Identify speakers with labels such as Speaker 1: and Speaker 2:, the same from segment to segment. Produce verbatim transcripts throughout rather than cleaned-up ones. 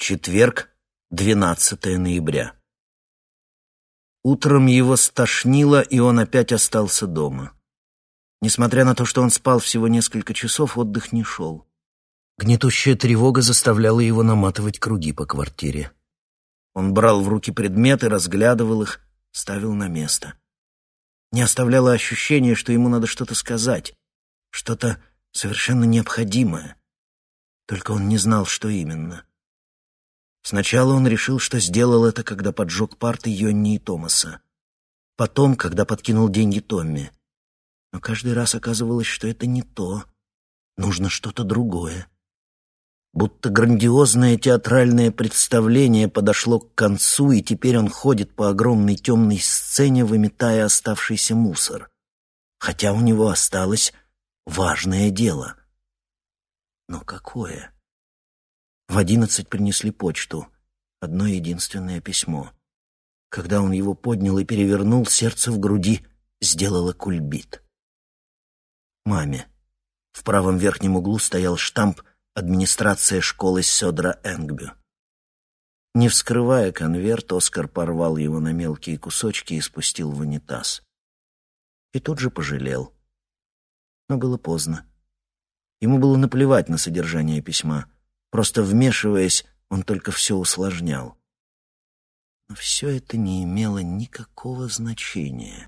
Speaker 1: Четверг, двенадцатое ноября. Утром его стошнило, и он опять остался дома. Несмотря на то, что он спал всего несколько часов, отдых не шел. Гнетущая тревога заставляла его наматывать круги по квартире. Он брал в руки предметы, разглядывал их, ставил на место. Не оставляло ощущения, что ему надо что-то сказать, что-то совершенно необходимое. Только он не знал, что именно. Сначала он решил, что сделал это, когда поджег парты Йонни и Томаса. Потом, когда подкинул деньги Томми. Но каждый раз оказывалось, что это не то. Нужно что-то другое. Будто грандиозное театральное представление подошло к концу, и теперь он ходит по огромной темной сцене, выметая оставшийся мусор. Хотя у него осталось важное дело. Но какое? В одиннадцать принесли почту. Одно единственное письмо. Когда он его поднял и перевернул, сердце в груди сделало кульбит. Маме. В правом верхнем углу стоял штамп «Администрация школы Сёдра Энгбю». Не вскрывая конверт, Оскар порвал его на мелкие кусочки и спустил в унитаз. И тут же пожалел. Но было поздно. Ему было наплевать на содержание письма. Просто вмешиваясь, он только все усложнял. Но все это не имело никакого значения.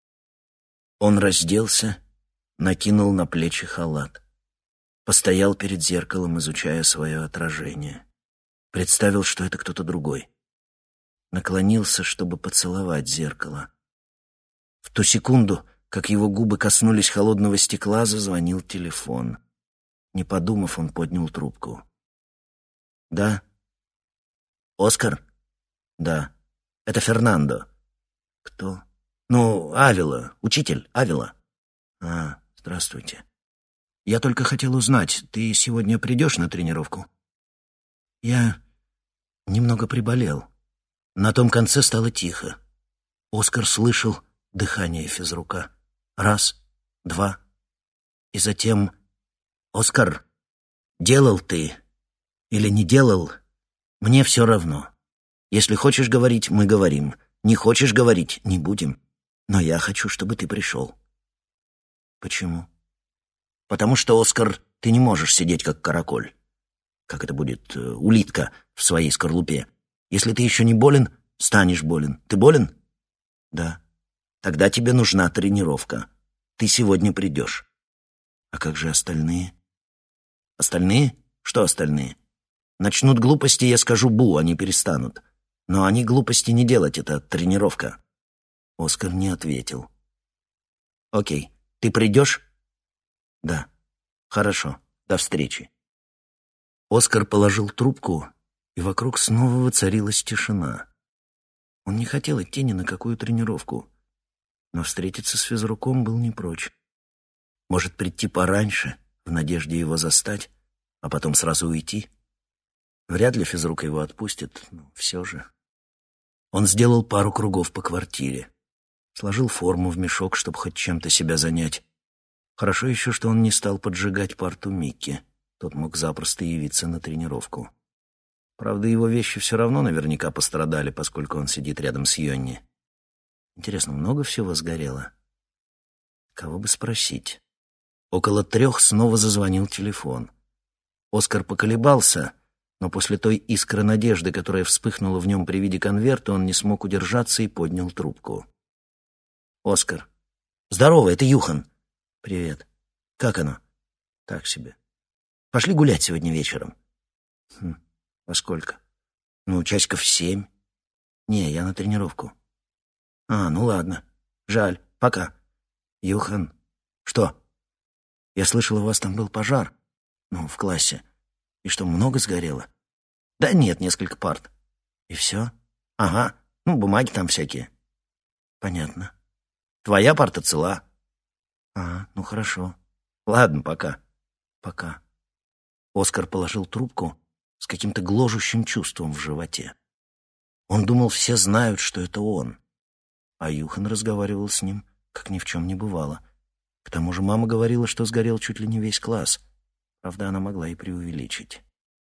Speaker 1: Он разделся, накинул на плечи халат. Постоял перед зеркалом, изучая свое отражение. Представил, что это кто-то другой. Наклонился, чтобы поцеловать зеркало. В ту секунду, как его губы коснулись холодного стекла, зазвонил телефон. Не подумав, он поднял трубку. «Да?» «Оскар?» «Да. Это Фернандо». «Кто?» «Ну, Авила. Учитель Авила». «А, здравствуйте. Я только хотел узнать, ты сегодня придешь на тренировку?» «Я немного приболел». На том конце стало тихо. Оскар слышал дыхание физрука. Раз, два. И затем... «Оскар, делал ты или не делал, мне все равно. Если хочешь говорить, мы говорим. Не хочешь говорить, не будем. Но я хочу, чтобы ты пришел». «Почему?» «Потому что, Оскар, ты не можешь сидеть как караколь. Как это будет, э, улитка в своей скорлупе. Если ты еще не болен, станешь болен. Ты болен?» «Да». «Тогда тебе нужна тренировка. Ты сегодня придешь». «А как же остальные?» «Остальные? Что остальные? Начнут глупости, я скажу «бу», они перестанут. Но они глупости не делать, это тренировка». Оскар не ответил. «Окей, ты придешь?» «Да». «Хорошо, до встречи». Оскар положил трубку, и вокруг снова воцарилась тишина. Он не хотел идти ни на какую тренировку, но встретиться с физруком был не прочь. Может, прийти пораньше, в надежде его застать, а потом сразу уйти? Вряд ли физрук его отпустит, но все же. Он сделал пару кругов по квартире. Сложил форму в мешок, чтобы хоть чем-то себя занять. Хорошо еще, что он не стал поджигать парту Микки. Тот мог запросто явиться на тренировку. Правда, его вещи все равно наверняка пострадали, поскольку он сидит рядом с Йонни. Интересно, много всего сгорело? Кого бы спросить? Около трех снова зазвонил телефон. Оскар поколебался, но после той искры надежды, которая вспыхнула в нем при виде конверта, он не смог удержаться и поднял трубку. «Оскар». «Здорово, это Юхан». «Привет. Как оно?» «Так себе». «Пошли гулять сегодня вечером». «Хм, во сколько?» «Ну, часиков семь». «Не, я на тренировку». «А, ну ладно. Жаль. Пока». «Юхан». «Что?» «Я слышал, у вас там был пожар. Ну, в классе. И что, много сгорело?» «Да нет, несколько парт». «И все?» «Ага. Ну, бумаги там всякие». «Понятно». «Твоя парта цела». «А, ну хорошо. Ладно, пока». «Пока». Оскар положил трубку с каким-то гложущим чувством в животе. Он думал, все знают, что это он. А Юхан разговаривал с ним, как ни в чем не бывало. К тому же мама говорила, что сгорел чуть ли не весь класс. Правда, она могла и преувеличить.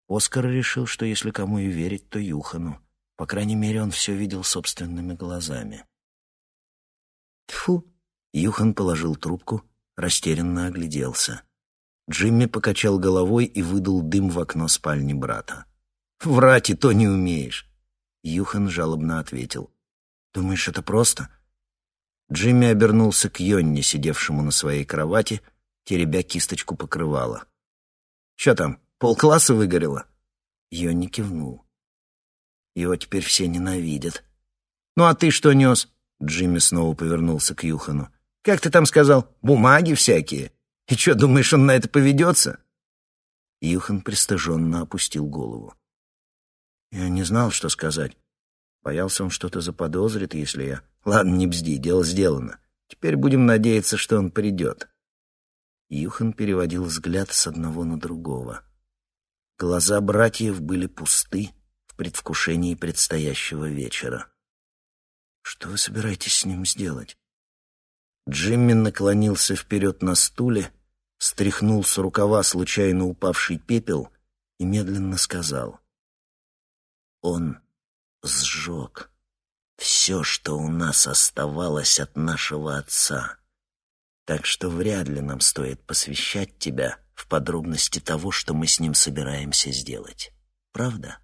Speaker 1: Оскар решил, что если кому и верить, то Юхану. По крайней мере, он все видел собственными глазами. Тьфу! Юхан положил трубку, растерянно огляделся. Джимми покачал головой и выдул дым в окно спальни брата. «Врать и то не умеешь!» Юхан жалобно ответил. «Думаешь, это просто?» Джимми обернулся к Йонне, сидевшему на своей кровати, теребя кисточку покрывала. «Чё там, полкласса выгорело?» Йонни кивнул. «Его теперь все ненавидят». «Ну а ты что нес?» Джимми снова повернулся к Юхану. «Как ты там сказал? Бумаги всякие. И что, думаешь, он на это поведется?» Юхан пристыженно опустил голову. «Я не знал, что сказать. Боялся, он что-то заподозрит, если я... Ладно, не бзди, дело сделано. Теперь будем надеяться, что он придет». Юхан переводил взгляд с одного на другого. Глаза братьев были пусты в предвкушении предстоящего вечера. «Что вы собираетесь с ним сделать?» Джимми наклонился вперед на стуле, стряхнул с рукава случайно упавший пепел и медленно сказал: «Он сжег все, что у нас оставалось от нашего отца, так что вряд ли нам стоит посвящать тебя в подробности того, что мы с ним собираемся сделать. Правда?»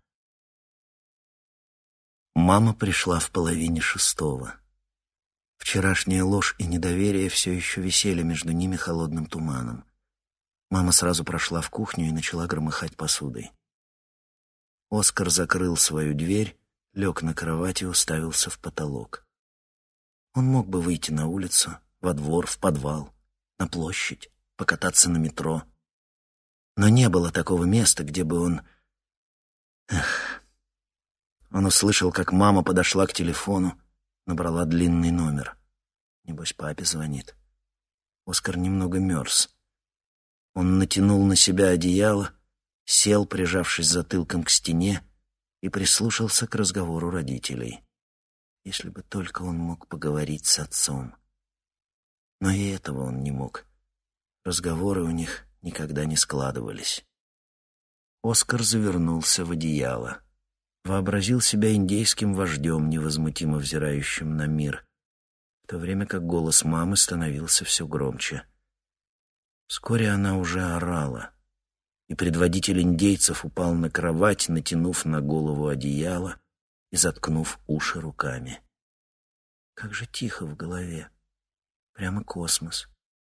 Speaker 1: Мама пришла в половине шестого. Вчерашняя ложь и недоверие все еще висели между ними холодным туманом. Мама сразу прошла в кухню и начала громыхать посудой. Оскар закрыл свою дверь, лег на кровать и уставился в потолок. Он мог бы выйти на улицу, во двор, в подвал, на площадь, покататься на метро. Но не было такого места, где бы он... Эх... Он услышал, как мама подошла к телефону, набрала длинный номер. Небось, папе звонит. Оскар немного мерз. Он натянул на себя одеяло, сел, прижавшись затылком к стене, и прислушался к разговору родителей. Если бы только он мог поговорить с отцом. Но и этого он не мог. Разговоры у них никогда не складывались. Оскар завернулся в одеяло. Вообразил себя индейским вождем, невозмутимо взирающим на мир, в то время как голос мамы становился все громче. Вскоре она уже орала, и предводитель индейцев упал на кровать, натянув на голову одеяло и заткнув уши руками. Как же тихо в голове. Прямо космос.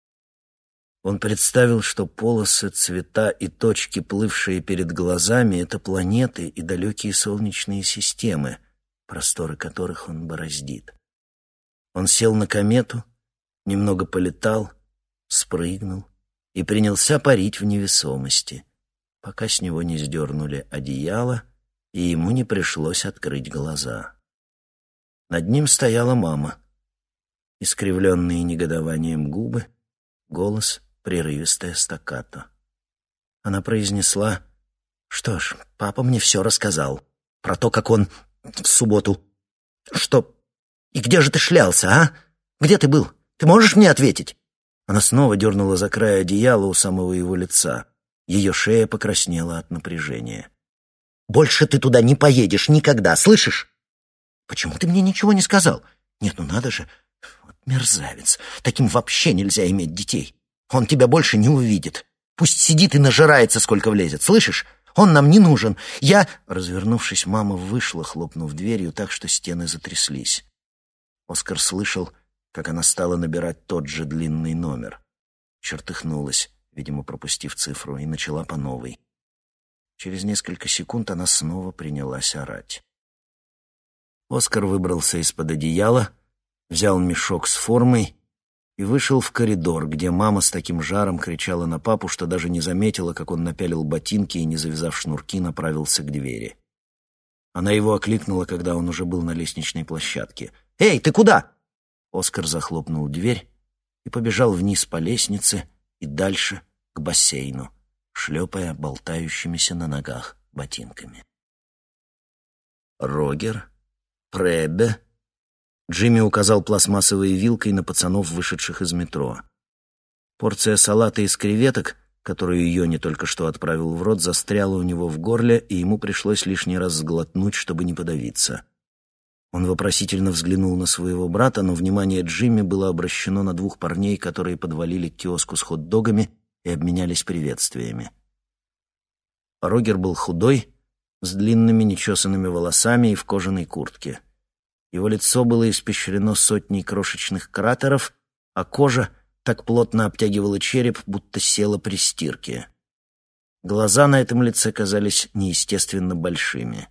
Speaker 1: Он представил, что полосы, цвета и точки, плывшие перед глазами, — это планеты и далекие солнечные системы, просторы которых он бороздит. Он сел на комету, немного полетал, спрыгнул и принялся парить в невесомости, пока с него не сдернули одеяло, и ему не пришлось открыть глаза. Над ним стояла мама. Искривленные негодованием губы, голос — прерывистая стаккато. Она произнесла: «Что ж, папа мне все рассказал. Про то, как он в субботу... Что? И где же ты шлялся, а? Где ты был? Ты можешь мне ответить?» Она снова дернула за край одеяла у самого его лица. Ее шея покраснела от напряжения. «Больше ты туда не поедешь никогда, слышишь?» «Почему ты мне ничего не сказал?» «Нет, ну надо же. Вот мерзавец. Таким вообще нельзя иметь детей. Он тебя больше не увидит. Пусть сидит и нажирается, сколько влезет. Слышишь? Он нам не нужен. Я...» Развернувшись, мама вышла, хлопнув дверью так, что стены затряслись. Оскар слышал, как она стала набирать тот же длинный номер. Чертыхнулась, видимо, пропустив цифру, и начала по новой. Через несколько секунд она снова принялась орать. Оскар выбрался из-под одеяла, взял мешок с формой и вышел в коридор, где мама с таким жаром кричала на папу, что даже не заметила, как он напялил ботинки и, не завязав шнурки, направился к двери. Она его окликнула, когда он уже был на лестничной площадке. «Эй, ты куда?» Оскар захлопнул дверь и побежал вниз по лестнице и дальше к бассейну, шлепая болтающимися на ногах ботинками. «Рогер? Преббе?» Джимми указал пластмассовой вилкой на пацанов, вышедших из метро. Порция салата из креветок которую Йонни только что отправил в рот, застряла у него в горле, и ему пришлось лишний раз сглотнуть, чтобы не подавиться. Он вопросительно взглянул на своего брата, но внимание Джимми было обращено на двух парней, которые подвалили к киоску с хот-догами и обменялись приветствиями. Рогер был худой, с длинными нечесанными волосами и в кожаной куртке. Его лицо было испещрено сотней крошечных кратеров, а кожа так плотно обтягивала череп, будто села при стирке. Глаза на этом лице казались неестественно большими.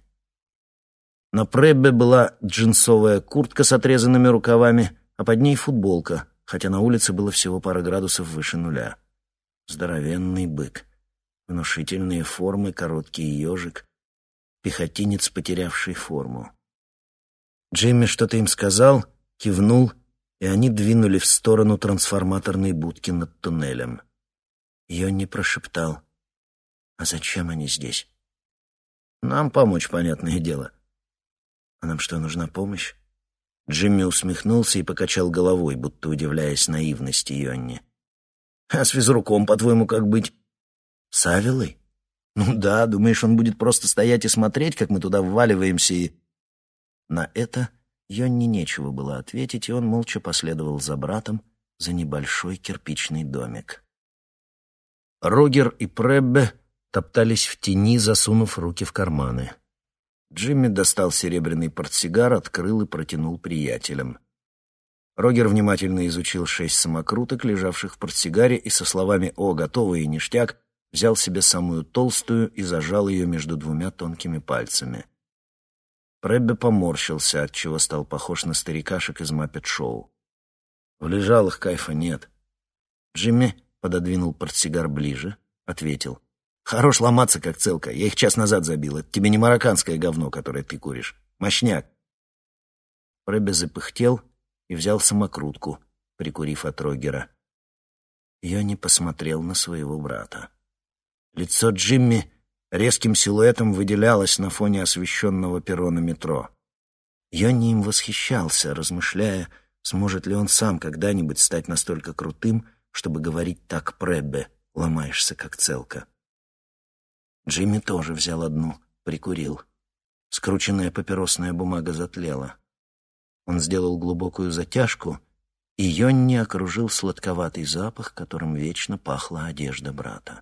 Speaker 1: На Преббе была джинсовая куртка с отрезанными рукавами, а под ней футболка, хотя на улице было всего пара градусов выше нуля. Здоровенный бык, внушительные формы, короткий ежик, пехотинец, потерявший форму. Джимми что-то им сказал, кивнул, и они двинули в сторону трансформаторной будки над туннелем. Йонни прошептал: «А зачем они здесь?» «Нам помочь, понятное дело». «А нам что, нужна помощь?» Джимми усмехнулся и покачал головой, будто удивляясь наивности Йонни. «А с физруком, по-твоему, как быть?» «С Авелой? Ну да, думаешь, он будет просто стоять и смотреть, как мы туда вваливаемся и...» На это Йонни нечего было ответить, и он молча последовал за братом за небольшой кирпичный домик. Рогер и Преббе топтались в тени, засунув руки в карманы. Джимми достал серебряный портсигар, открыл и протянул приятелям. Рогер внимательно изучил шесть самокруток, лежавших в портсигаре, и со словами «О, готово и ништяк» взял себе самую толстую и зажал ее между двумя тонкими пальцами. Преббе поморщился, отчего стал похож на старикашек из Маппет-шоу. В лежалых кайфа нет. Джимми пододвинул портсигар ближе, ответил: «Хорош ломаться, как целка. Я их час назад забил. Это тебе не марокканское говно, которое ты куришь. Мощняк». Преббе запыхтел и взял самокрутку, прикурив от Рогера. Йонни посмотрел на своего брата. Лицо Джимми резким силуэтом выделялось на фоне освещенного перрона метро. Йонни им восхищался, размышляя, сможет ли он сам когда-нибудь стать настолько крутым, чтобы говорить так Преббе: «Ломаешься, как целка». Джимми тоже взял одну, прикурил. Скрученная папиросная бумага затлела. Он сделал глубокую затяжку, и Йонни окружил сладковатый запах, которым вечно пахла одежда брата.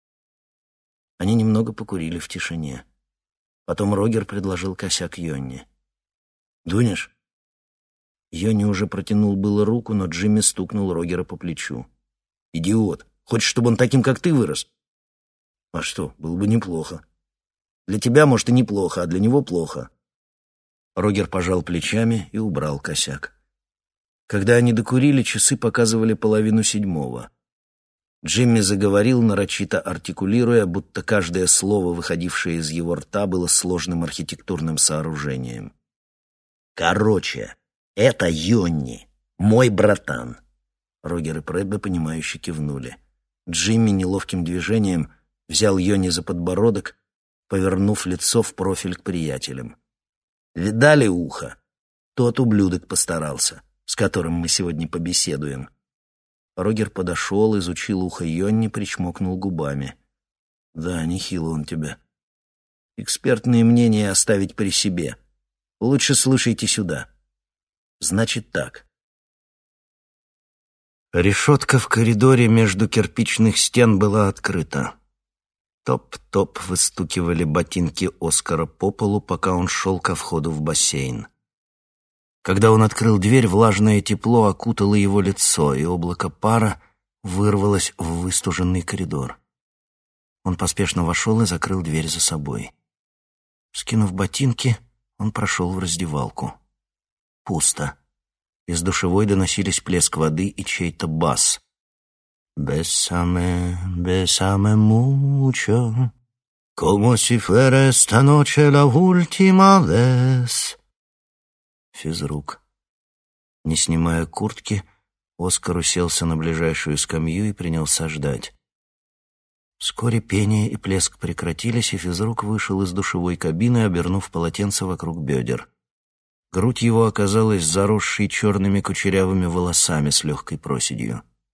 Speaker 1: Они немного покурили в тишине. Потом Рогер предложил косяк Йонни. «Дунешь?» Йонни уже протянул было руку, но Джимми стукнул Рогера по плечу. «Идиот! Хочешь, чтобы он таким, как ты, вырос?» «А что, было бы неплохо. Для тебя, может, и неплохо, а для него плохо». Рогер пожал плечами и убрал косяк. Когда они докурили, часы показывали половину седьмого. Джимми заговорил, нарочито артикулируя, будто каждое слово, выходившее из его рта, было сложным архитектурным сооружением. «Короче, это Йонни, мой братан». Рогер и Преббе, понимающе кивнули. Джимми неловким движением взял Йонни за подбородок, повернув лицо в профиль к приятелям. «Видали ухо? Тот ублюдок постарался, с которым мы сегодня побеседуем». Рогер подошел, изучил ухо Йонни, причмокнул губами. «Да, нехило он тебя. Экспертные мнения оставить при себе. Лучше слушайте сюда. Значит так». Решетка в коридоре между кирпичных стен была открыта. Топ-топ выстукивали ботинки Оскара по полу, пока он шел ко входу в бассейн. Когда он открыл дверь, влажное тепло окутало его лицо, и облако пара вырвалось в выстуженный коридор. Он поспешно вошел и закрыл дверь за собой. Скинув ботинки, он прошел в раздевалку. Пусто. Из душевой доносились плеск воды и чей-то бас. «Bésame, bésame mucho, como si fuera esta noche la última vez». Физрук. Не снимая куртки, Оскар уселся на ближайшую скамью и принялся ждать. Вскоре пение и плеск прекратились, и физрук вышел из душевой кабины, обернув полотенце вокруг бедер. Грудь его оказалась заросшей черными кучерявыми волосами с легкой проседью.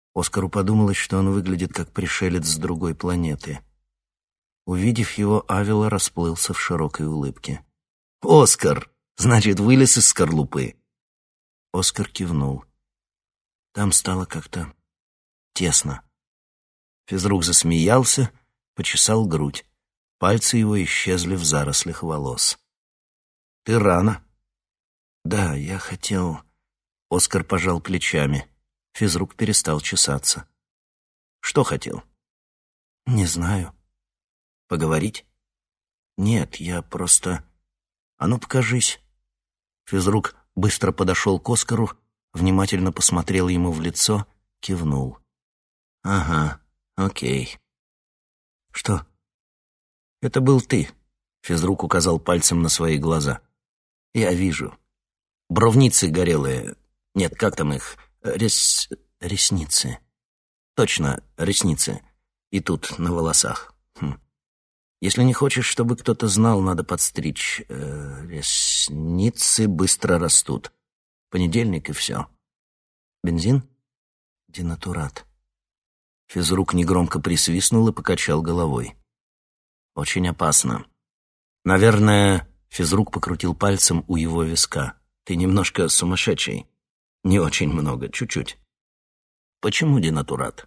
Speaker 1: Оскару подумалось, что он выглядит как пришелец с другой планеты. Увидев его, Авила расплылся в широкой улыбке. «Оскар! Значит, вылез из скорлупы!» Оскар кивнул. Там стало как-то тесно. Физрук засмеялся, почесал грудь. Пальцы его исчезли в зарослях волос. «Ты рано». «Да, я хотел...» Оскар пожал плечами. Физрук перестал чесаться. «Что хотел?» «Не знаю». «Поговорить?» «Нет, я просто...» «А ну, покажись». Физрук быстро подошел к Оскару, внимательно посмотрел ему в лицо, кивнул. «Ага, окей». «Что?» «Это был ты», — физрук указал пальцем на свои глаза. «Я вижу. Бровницы горелые. Нет, как там их? Рес... ресницы. Точно, ресницы. И тут, на волосах. Хм. Если не хочешь, чтобы кто-то знал, надо подстричь. Э, ресницы быстро растут. Понедельник и все. Бензин? Денатурат». Физрук негромко присвистнул и покачал головой. «Очень опасно. Наверное...» Физрук покрутил пальцем у его виска. «Ты немножко сумасшедший. Не очень много, чуть-чуть. Почему денатурат?»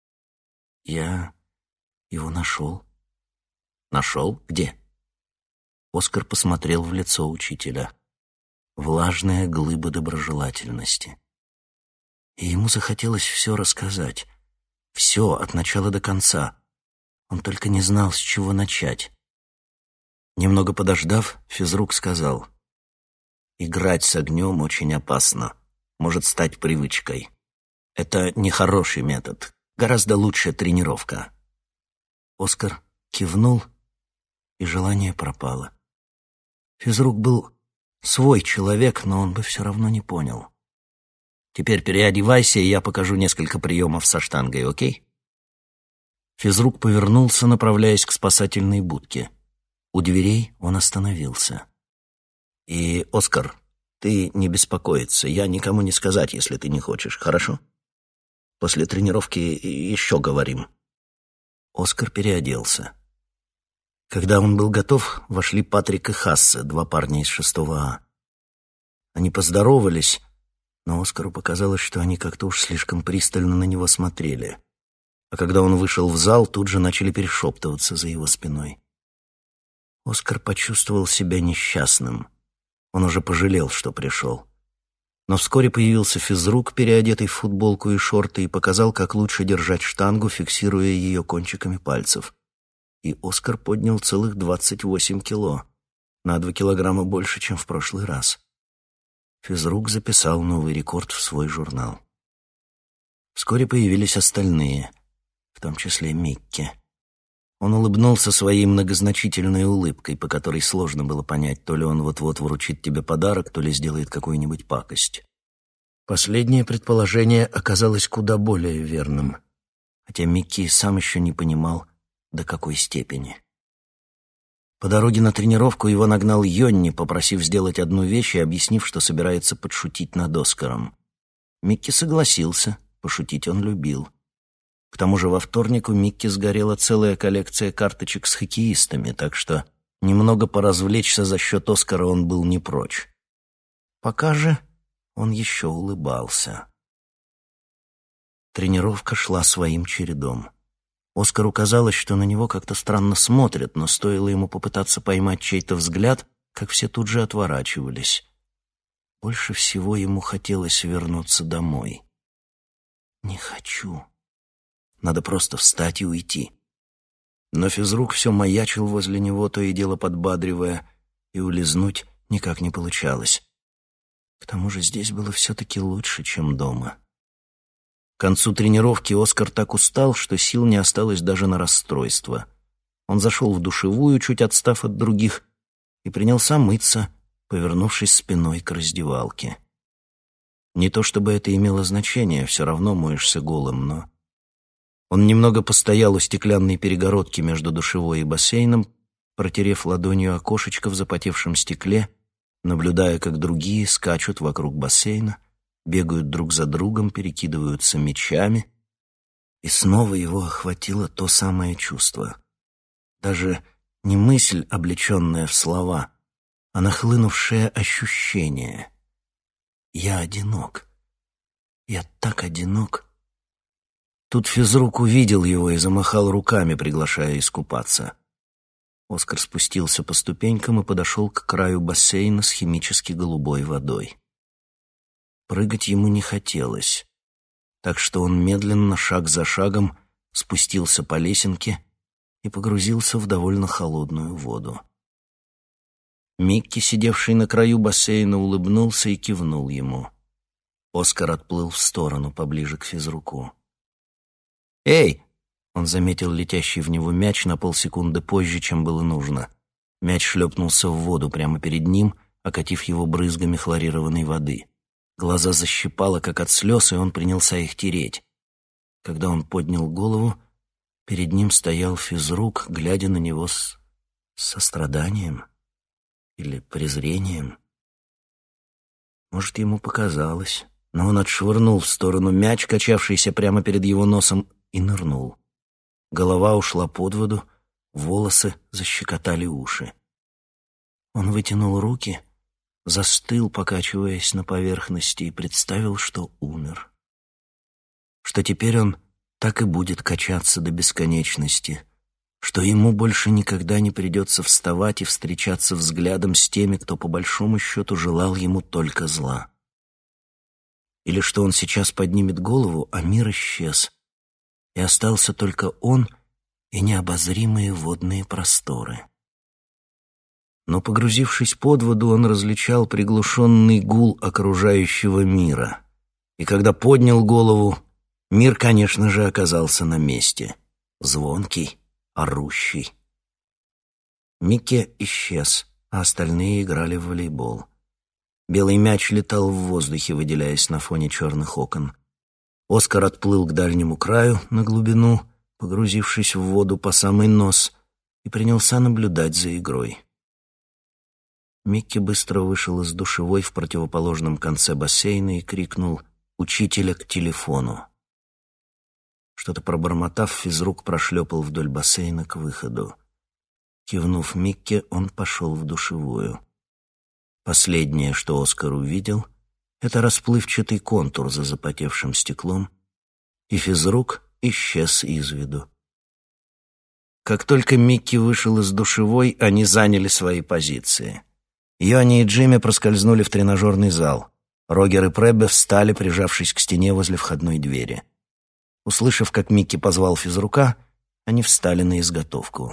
Speaker 1: «Я его нашел». «Нашел? Где?» Оскар посмотрел в лицо учителя. Влажная глыба доброжелательности. И ему захотелось все рассказать. Все, от начала до конца. Он только не знал, с чего начать. Немного подождав, физрук сказал: «Играть с огнем очень опасно. Может стать привычкой. Это нехороший метод. Гораздо лучше тренировка». Оскар кивнул, и желание пропало. Физрук был свой человек, но он бы все равно не понял. «Теперь переодевайся, и я покажу несколько приемов со штангой, окей?» Физрук повернулся, направляясь к спасательной будке. У дверей он остановился. «И, Оскар, ты не беспокоиться, я никому не сказать, если ты не хочешь, хорошо? После тренировки еще говорим». Оскар переоделся. Когда он был готов, вошли Патрик и Хассе, два парня из шестого А. Они поздоровались, но Оскару показалось, что они как-то уж слишком пристально на него смотрели. А когда он вышел в зал, тут же начали перешептываться за его спиной. Оскар почувствовал себя несчастным. Он уже пожалел, что пришел. Но вскоре появился физрук, переодетый в футболку и шорты, и показал, как лучше держать штангу, фиксируя ее кончиками пальцев. И Оскар поднял целых двадцать восемь кило, на два килограмма больше, чем в прошлый раз. Физрук записал новый рекорд в свой журнал. Вскоре появились остальные, в том числе Микки. Он улыбнулся своей многозначительной улыбкой, по которой сложно было понять, то ли он вот-вот вручит тебе подарок, то ли сделает какую-нибудь пакость. Последнее предположение оказалось куда более верным, хотя Микки сам еще не понимал, до какой степени. По дороге на тренировку его нагнал Йонни, попросив сделать одну вещь и объяснив, что собирается подшутить над Оскаром. Микки согласился, пошутить он любил. К тому же во вторник у Микки сгорела целая коллекция карточек с хоккеистами, так что немного поразвлечься за счет Оскара он был не прочь. Пока же он еще улыбался. Тренировка шла своим чередом. Оскару казалось, что на него как-то странно смотрят, но стоило ему попытаться поймать чей-то взгляд, как все тут же отворачивались. Больше всего ему хотелось вернуться домой. «Не хочу. Надо просто встать и уйти». Но физрук все маячил возле него, то и дело подбадривая, и улизнуть никак не получалось. К тому же здесь было все-таки лучше, чем дома. К концу тренировки Оскар так устал, что сил не осталось даже на расстройство. Он зашел в душевую, чуть отстав от других, и принялся мыться, повернувшись спиной к раздевалке. Не то чтобы это имело значение, все равно моешься голым, но... Он немного постоял у стеклянной перегородки между душевой и бассейном, протерев ладонью окошечко в запотевшем стекле, наблюдая, как другие скачут вокруг бассейна, бегают друг за другом, перекидываются мячами, И снова его охватило то самое чувство. Даже не мысль, облеченная в слова, а нахлынувшее ощущение. «Я одинок. Я так одинок». Тут физрук увидел его и замахал руками, приглашая искупаться. Оскар спустился по ступенькам и подошел к краю бассейна с химически голубой водой. Прыгать ему не хотелось, так что он медленно, шаг за шагом, спустился по лесенке и погрузился в довольно холодную воду. Микки, сидевший на краю бассейна, улыбнулся и кивнул ему. Оскар отплыл в сторону, поближе к физруку. «Эй!» — он заметил летящий в него мяч на полсекунды позже, чем было нужно. Мяч шлепнулся в воду прямо перед ним, окатив его брызгами хлорированной воды. Глаза защипало, как от слез, и он принялся их тереть. Когда он поднял голову, перед ним стоял физрук, глядя на него с состраданием или презрением. Может, ему показалось, но он отшвырнул в сторону мяч, качавшийся прямо перед его носом, и нырнул. Голова ушла под воду, волосы защекотали уши. Он вытянул руки, застыл, покачиваясь на поверхности, и представил, что умер. Что теперь он так и будет качаться до бесконечности, что ему больше никогда не придется вставать и встречаться взглядом с теми, кто по большому счету желал ему только зла. Или что он сейчас поднимет голову, а мир исчез, и остался только он и необозримые водные просторы. Но, погрузившись под воду, он различал приглушенный гул окружающего мира. И когда поднял голову, мир, конечно же, оказался на месте. Звонкий, орущий. Микки исчез, а остальные играли в волейбол. Белый мяч летал в воздухе, выделяясь на фоне черных окон. Оскар отплыл к дальнему краю, на глубину, погрузившись в воду по самый нос, и принялся наблюдать за игрой. Микки быстро вышел из душевой в противоположном конце бассейна и крикнул «Учителя к телефону!». Что-то пробормотав, физрук прошлепал вдоль бассейна к выходу. Кивнув Микки, он пошел в душевую. Последнее, что Оскар увидел, это расплывчатый контур за запотевшим стеклом, и физрук исчез из виду. Как только Микки вышел из душевой, они заняли свои позиции. Йони и Джимми проскользнули в тренажерный зал. Рогер и Преббе встали, прижавшись к стене возле входной двери. Услышав, как Микки позвал физрука, они встали на изготовку.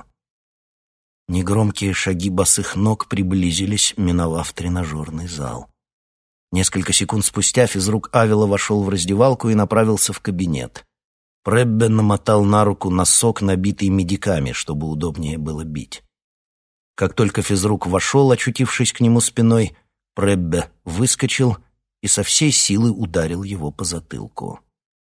Speaker 1: Негромкие шаги босых ног приблизились, миновав тренажерный зал. Несколько секунд спустя физрук Авила вошел в раздевалку и направился в кабинет. Преббе намотал на руку носок, набитый медиками, чтобы удобнее было бить. Как только физрук вошел, очутившись к нему спиной, Преббе выскочил и со всей силы ударил его по затылку.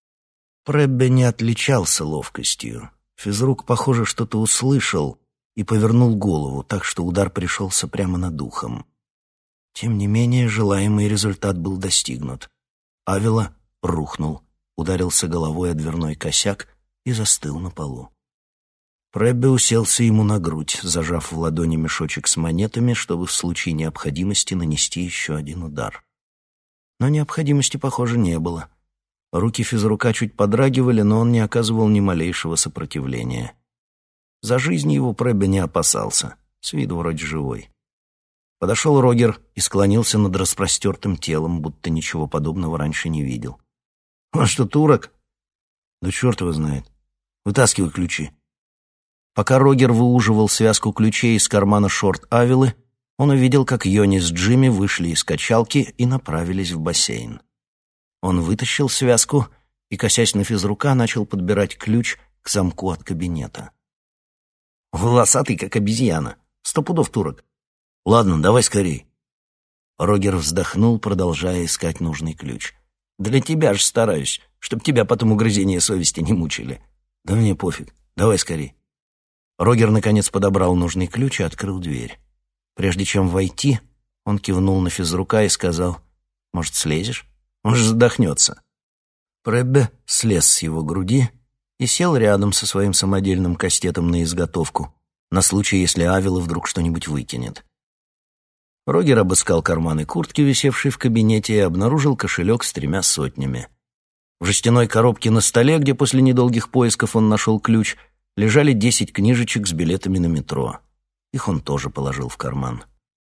Speaker 1: Преббе не отличался ловкостью. Физрук, похоже, что-то услышал и повернул голову, так что удар пришелся прямо над ухом. Тем не менее, желаемый результат был достигнут. Авила рухнул, ударился головой о дверной косяк и застыл на полу. Преббе уселся ему на грудь, зажав в ладони мешочек с монетами, чтобы в случае необходимости нанести еще один удар. Но необходимости, похоже, не было. Руки физрука чуть подрагивали, но он не оказывал ни малейшего сопротивления. За жизнь его Преббе не опасался, с виду вроде живой. Подошел Рогер и склонился над распростертым телом, будто ничего подобного раньше не видел. «Он что, турок?» «Да черт его знает. Вытаскивай ключи». Пока Рогер выуживал связку ключей из кармана шорт Авилы, он увидел, как Йони с Джимми вышли из качалки и направились в бассейн. Он вытащил связку и, косясь на физрука, начал подбирать ключ к замку от кабинета. «Волосатый, как обезьяна. Сто пудов турок. Ладно, давай скорей». Рогер вздохнул, продолжая искать нужный ключ. «Для тебя же стараюсь, чтоб тебя потом угрызения совести не мучили». «Да мне пофиг. Давай скорей». Рогер, наконец, подобрал нужный ключ и открыл дверь. Прежде чем войти, он кивнул на физрука и сказал: «Может, слезешь? Он же задохнется». Преббе слез с его груди и сел рядом со своим самодельным кастетом на изготовку, на случай, если Авила вдруг что-нибудь выкинет. Рогер обыскал карманы куртки, висевшей в кабинете, и обнаружил кошелек с тремя сотнями. В жестяной коробке на столе, где после недолгих поисков он нашел ключ, лежали десять книжечек с билетами на метро. Их он тоже положил в карман.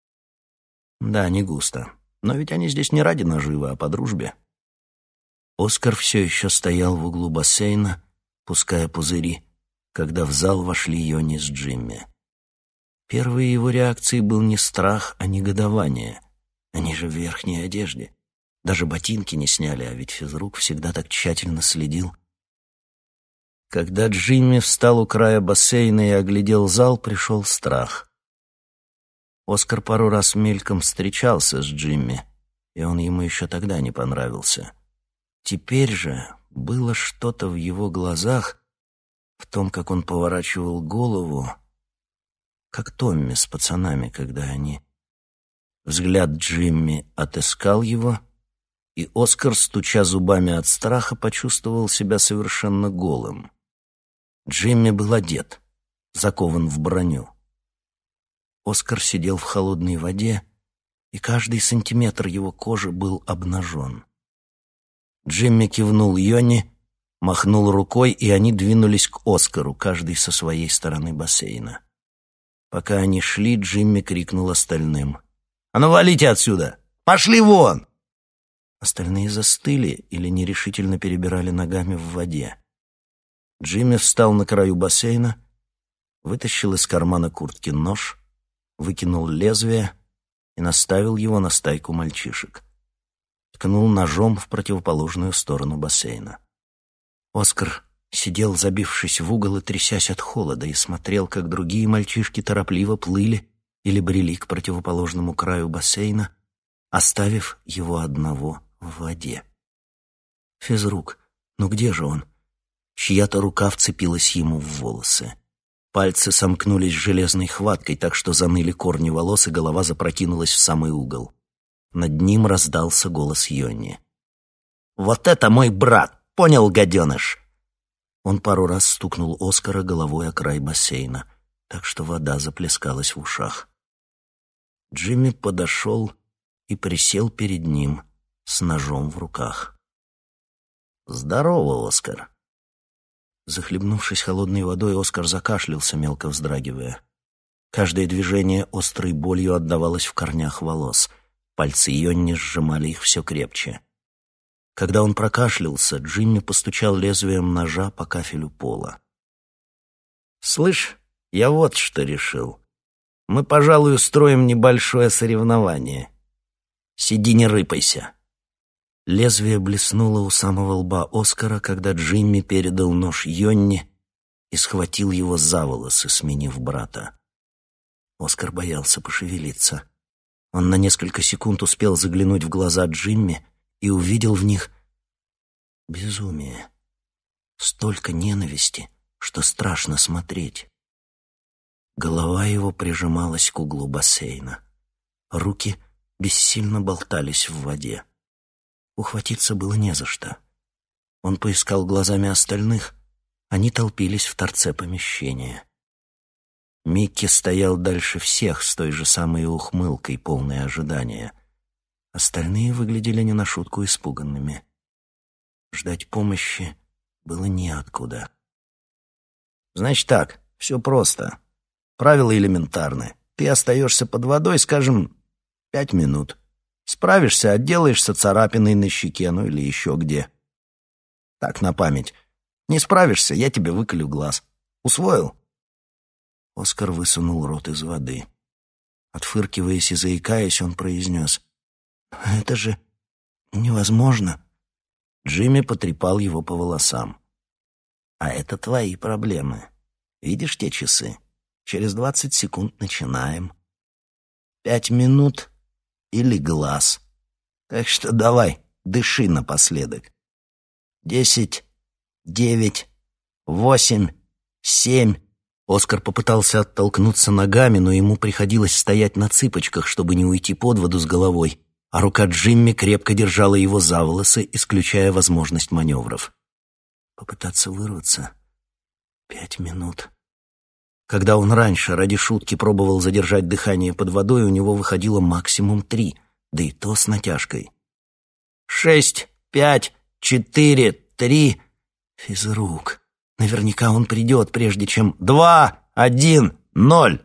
Speaker 1: Да, не густо. Но ведь они здесь не ради наживы, а по дружбе. Оскар все еще стоял в углу бассейна, пуская пузыри, когда в зал вошли Йонни с Джимми. Первой его реакцией был не страх, а негодование. Они же в верхней одежде. Даже ботинки не сняли, а ведь физрук всегда так тщательно следил. Когда Джимми встал у края бассейна и оглядел зал, пришел страх. Оскар пару раз мельком встречался с Джимми, и он ему еще тогда не понравился. Теперь же было что-то в его глазах, в том, как он поворачивал голову, как Томми с пацанами, когда они... Взгляд Джимми отыскал его, и Оскар, стуча зубами от страха, почувствовал себя совершенно голым. Джимми был одет, закован в броню. Оскар сидел в холодной воде, и каждый сантиметр его кожи был обнажен. Джимми кивнул Йонни, махнул рукой, и они двинулись к Оскару, каждый со своей стороны бассейна. Пока они шли, Джимми крикнул остальным: «А ну валите отсюда! Пошли вон!» Остальные застыли или нерешительно перебирали ногами в воде. Джимми встал на краю бассейна, вытащил из кармана куртки нож, выкинул лезвие и наставил его на стайку мальчишек. Ткнул ножом в противоположную сторону бассейна. Оскар сидел, забившись в угол и трясясь от холода, и смотрел, как другие мальчишки торопливо плыли или брели к противоположному краю бассейна, оставив его одного в воде. Физрук, ну где же он? Чья-то рука вцепилась ему в волосы. Пальцы сомкнулись железной хваткой, так что заныли корни волос, и голова запрокинулась в самый угол. Над ним раздался голос Йонни. «Вот это мой брат! Понял, гаденыш?» Он пару раз стукнул Оскара головой о край бассейна, так что вода заплескалась в ушах. Джимми подошел и присел перед ним с ножом в руках. «Здорово, Оскар!» Захлебнувшись холодной водой, Оскар закашлялся, мелко вздрагивая. Каждое движение острой болью отдавалось в корнях волос. Пальцы Йонни сжимали их все крепче. Когда он прокашлялся, Джимми постучал лезвием ножа по кафелю пола. «Слышь, я вот что решил. Мы, пожалуй, устроим небольшое соревнование. Сиди, не рыпайся». Лезвие блеснуло у самого лба Оскара, когда Джимми передал нож Йонни и схватил его за волосы, сменив брата. Оскар боялся пошевелиться. Он на несколько секунд успел заглянуть в глаза Джимми и увидел в них безумие. Столько ненависти, что страшно смотреть. Голова его прижималась к углу бассейна. Руки бессильно болтались в воде. Ухватиться было не за что. Он поискал глазами остальных. Они толпились в торце помещения. Микки стоял дальше всех с той же самой ухмылкой, полной ожидания. Остальные выглядели не на шутку испуганными. Ждать помощи было неоткуда. «Значит так, все просто. Правила элементарны. Ты остаешься под водой, скажем, пять минут. Справишься, отделаешься царапиной на щеке, ну или еще где. Так, на память. Не справишься, я тебе выколю глаз. Усвоил?» Оскар высунул рот из воды. Отфыркиваясь и заикаясь, он произнес: «Это же невозможно». Джимми потрепал его по волосам. «А это твои проблемы. Видишь те часы? Через двадцать секунд начинаем. Пять минут или глаз. Так что давай, дыши напоследок. Десять, девять, восемь, семь». Оскар попытался оттолкнуться ногами, но ему приходилось стоять на цыпочках, чтобы не уйти под воду с головой, а рука Джимми крепко держала его за волосы, исключая возможность маневров. Попытаться вырваться Пять минут. Когда он раньше ради шутки пробовал задержать дыхание под водой, у него выходило максимум три, да и то с натяжкой. Шесть, пять, четыре, три. Физрук. Наверняка он придет, прежде чем... Два, один, ноль.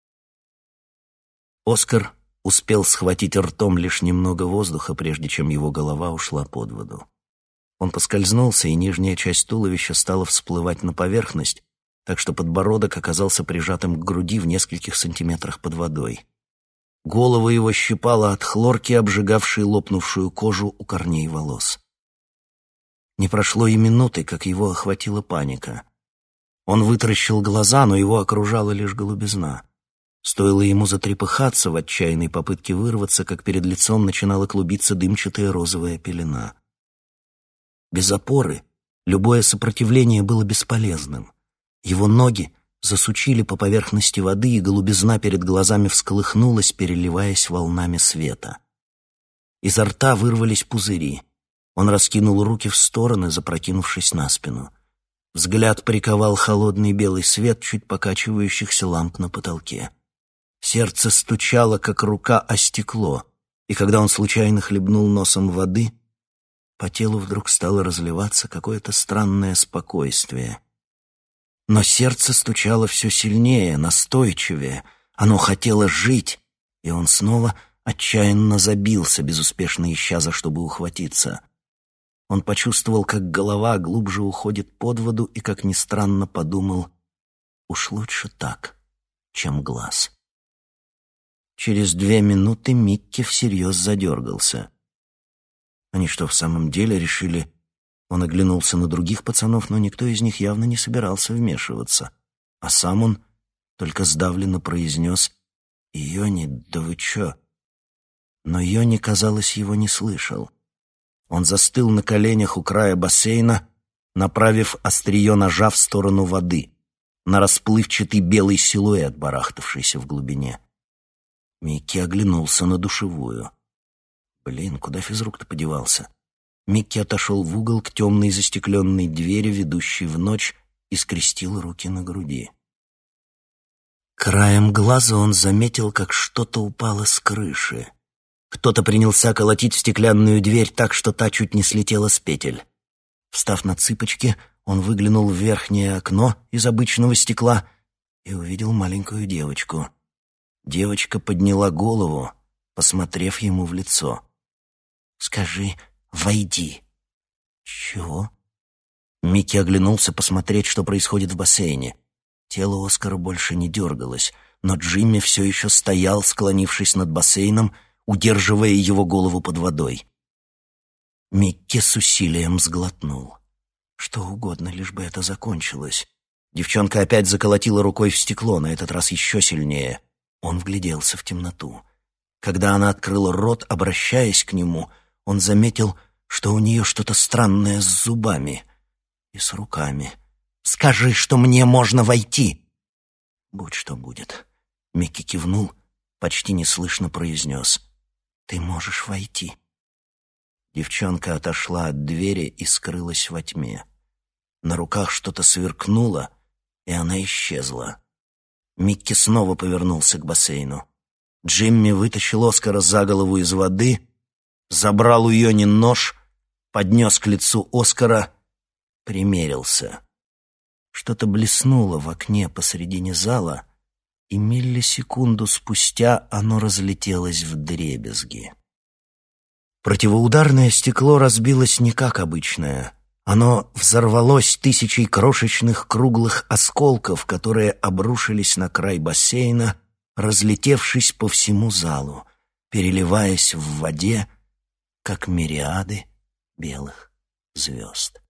Speaker 1: Оскар успел схватить ртом лишь немного воздуха, прежде чем его голова ушла под воду. Он поскользнулся, и нижняя часть туловища стала всплывать на поверхность, так что подбородок оказался прижатым к груди в нескольких сантиметрах под водой. Голову его щипало от хлорки, обжигавшей лопнувшую кожу у корней волос. Не прошло и минуты, как его охватила паника. Он вытаращил глаза, но его окружала лишь голубизна. Стоило ему затрепыхаться в отчаянной попытке вырваться, как перед лицом начинала клубиться дымчатая розовая пелена. Без опоры любое сопротивление было бесполезным. Его ноги засучили по поверхности воды, и голубизна перед глазами всколыхнулась, переливаясь волнами света. Изо рта вырвались пузыри. Он раскинул руки в стороны, запрокинувшись на спину. Взгляд приковал холодный белый свет чуть покачивающихся ламп на потолке. Сердце стучало, как рука о стекло, и когда он случайно хлебнул носом воды, по телу вдруг стало разливаться какое-то странное спокойствие. Но сердце стучало все сильнее, настойчивее. Оно хотело жить, и он снова отчаянно забился, безуспешно ища за что бы ухватиться. Он почувствовал, как голова глубже уходит под воду, и, как ни странно, подумал, уж лучше так, чем глаз. Через две минуты Микки всерьез задергался. Они что, в самом деле решили... Он оглянулся на других пацанов, но никто из них явно не собирался вмешиваться. А сам он только сдавленно произнес: «Йони, да вы чё?» Но Йони, казалось, его не слышал. Он застыл на коленях у края бассейна, направив острие ножа в сторону воды, на расплывчатый белый силуэт, барахтавшийся в глубине. Микки оглянулся на душевую. Блин, куда физрук-то подевался? Микки отошел в угол к темной застекленной двери, ведущей в ночь, и скрестил руки на груди. Краем глаза он заметил, как что-то упало с крыши. Кто-то принялся колотить в стеклянную дверь так, что та чуть не слетела с петель. Встав на цыпочки, он выглянул в верхнее окно из обычного стекла и увидел маленькую девочку. Девочка подняла голову, посмотрев ему в лицо. «Скажи, войди». «Чего?» Микки оглянулся посмотреть, что происходит в бассейне. Тело Оскара больше не дергалось, но Джимми все еще стоял, склонившись над бассейном, удерживая его голову под водой. Микки с усилием сглотнул. Что угодно, лишь бы это закончилось. Девчонка опять заколотила рукой в стекло, на этот раз еще сильнее. Он вгляделся в темноту. Когда она открыла рот, обращаясь к нему, он заметил, что у нее что-то странное с зубами и с руками. «Скажи, что мне можно войти!» «Будь что будет». Микки кивнул, почти неслышно произнес: «Ты можешь войти». Девчонка отошла от двери и скрылась во тьме. На руках что-то сверкнуло, и она исчезла. Микки снова повернулся к бассейну. Джимми вытащил Оскара за голову из воды, забрал у Йони нож, поднес к лицу Оскара, примерился. Что-то блеснуло в окне посредине зала, и миллисекунду спустя оно разлетелось вдребезги. Противоударное стекло разбилось не как обычное. Оно взорвалось тысячей крошечных круглых осколков, которые обрушились на край бассейна, разлетевшись по всему залу, переливаясь в воде, как мириады белых звезд.